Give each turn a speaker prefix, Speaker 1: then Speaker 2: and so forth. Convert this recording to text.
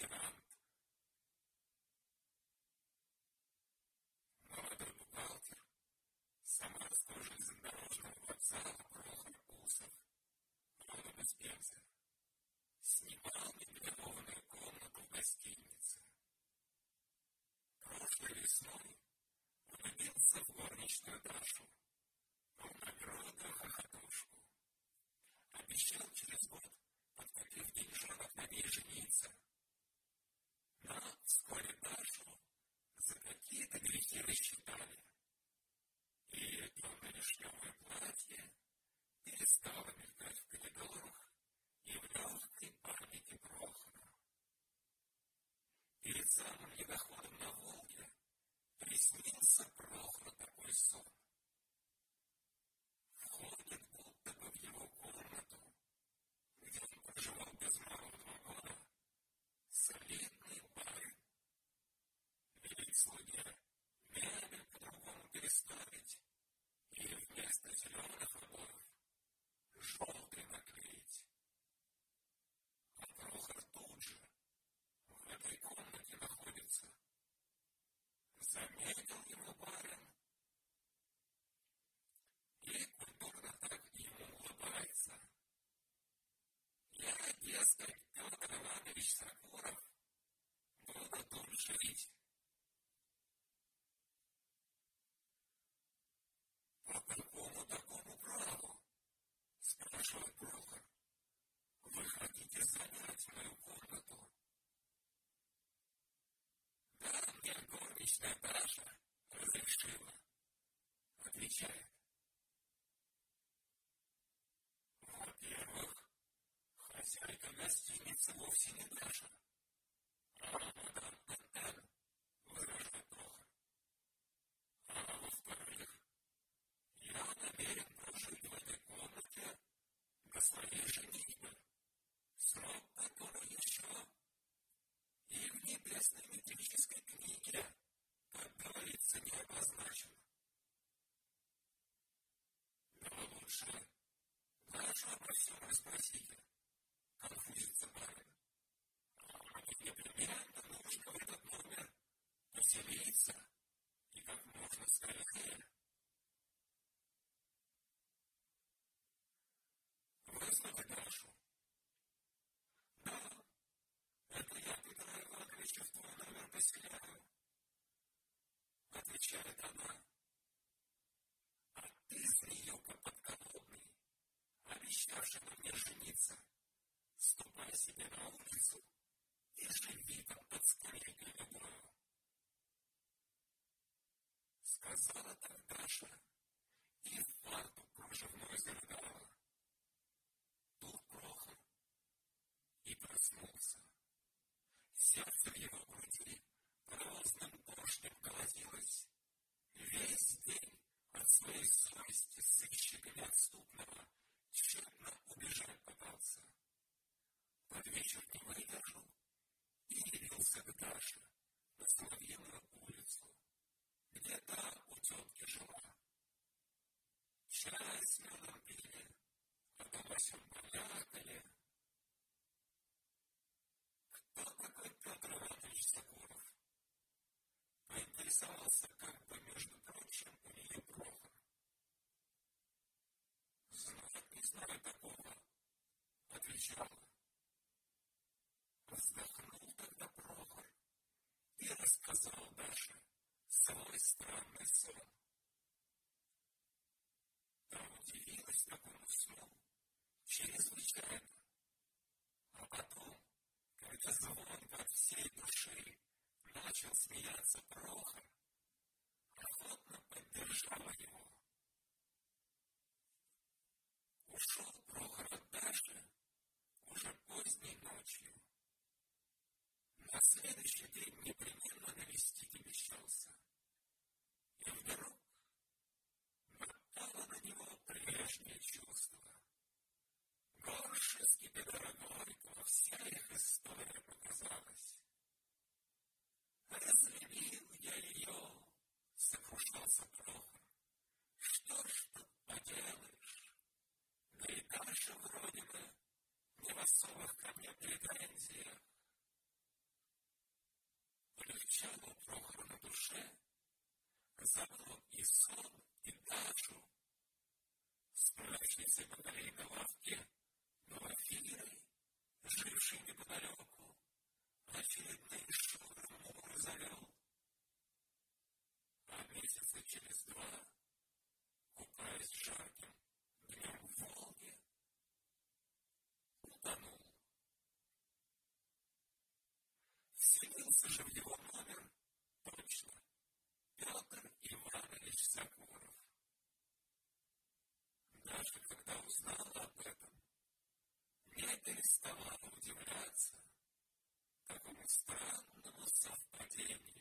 Speaker 1: квартирант. Молодой бухгалтер Самарского железнодорожного вокзала Прохор Усов, родом из Пензы, снимал меблированную комнату в гостинице. Прошлой весной влюбился в горничную Дашу, полногрудую хохотушку. Обещал через год, подкопив деньжонок, на ней жениться. Но вскоре Дашу за какие-то грехи рассчитали, и ее темно-вишневое платье перестало мелькать в коридорах и в легкой памяти Прохора. Перед самым недоходом на Волге приснился Прохору такой сон. Входит будто бы в его комнату, где он проживал без малого 2 года, солидный барин. Велит слуге мебель по-другому переставить и вместо зеленых обоев желтый наклеить. А Прохор тут же в этой комнате находится. Заметил его барин и культурно так ему улыбается. Я, дескать, Петр Иванович Сакуров, буду тут жить. По какому такому праву? Спрашивает Прохор. Вы хотите занять мою комнату? Да, мне горничная Даша разрешила, отвечает. Во-первых, хозяйка гостиницы вовсе не Даша, а мадам Н.Н., выражает Прохор. А во-вторых, я намерен прожить в этой комнате до своей женитьбы, срок который еще и в небесной метрической книге, как говорится, не обозначен. Но лучше Дашу обо всем расспросите, конфузится барин. А мне непременно нужно в этот номер поселиться и как можно скорее. Вызвали Дашу. Да, это я Петра Ивановича в твой номер поселяю, отвечает она. А ты, змеюка подколодный, обещавший на мне жениться, ступай себе на улицу и живи там под скамейкой любою. Сказала так Даша и в фартук кружевной зарыдала. Тут Прохор и проснулся. Сердце в его груди грозным поршнем колотилось. Весь день от своей совести сыщика неотступного тщетно убежать пытался. Под вечер не выдержал и явился к Даше на Соловьиную улицу, где та у тетки жила. Чай с медом пили, а потом о сём полякали. Кто такой Петр Иванович Сакуров? Поинтересовался как бы, между прочим, у нее Прохор. Знать не знаю такого, отвечала. Вздохнул тогда Прохор и рассказал Даше свой странный сон. Та удивилась такому сну чрезвычайно. А потом, когда звонко от всей души начал смеяться Прохор, охотно поддержала его. Ушел Прохор от Даши уже поздней ночью. На следующий день непременно навестить обещался. И вдруг напало на него прежнее чувство. Горшески Петрогорького вся их история показалась. Разлюбил я ее, сокрушался Прохор. Что ж тут поделаешь? Да и Даша вроде бы не в особых ко мне претензиях. полегчало у Прохора на душе, забыл он и сон, и Дашу, справившейся на галейной лавке, Глафирой, жившей неподалеку, очередные шуры-муры завел. А месяца через 2, купаясь жарким днем в Волге, утонул. Вселился же в его номер точно Петр Иванович Сакуров. Даже когда узнала об этом, не переставала удивляться такому странному совпадению.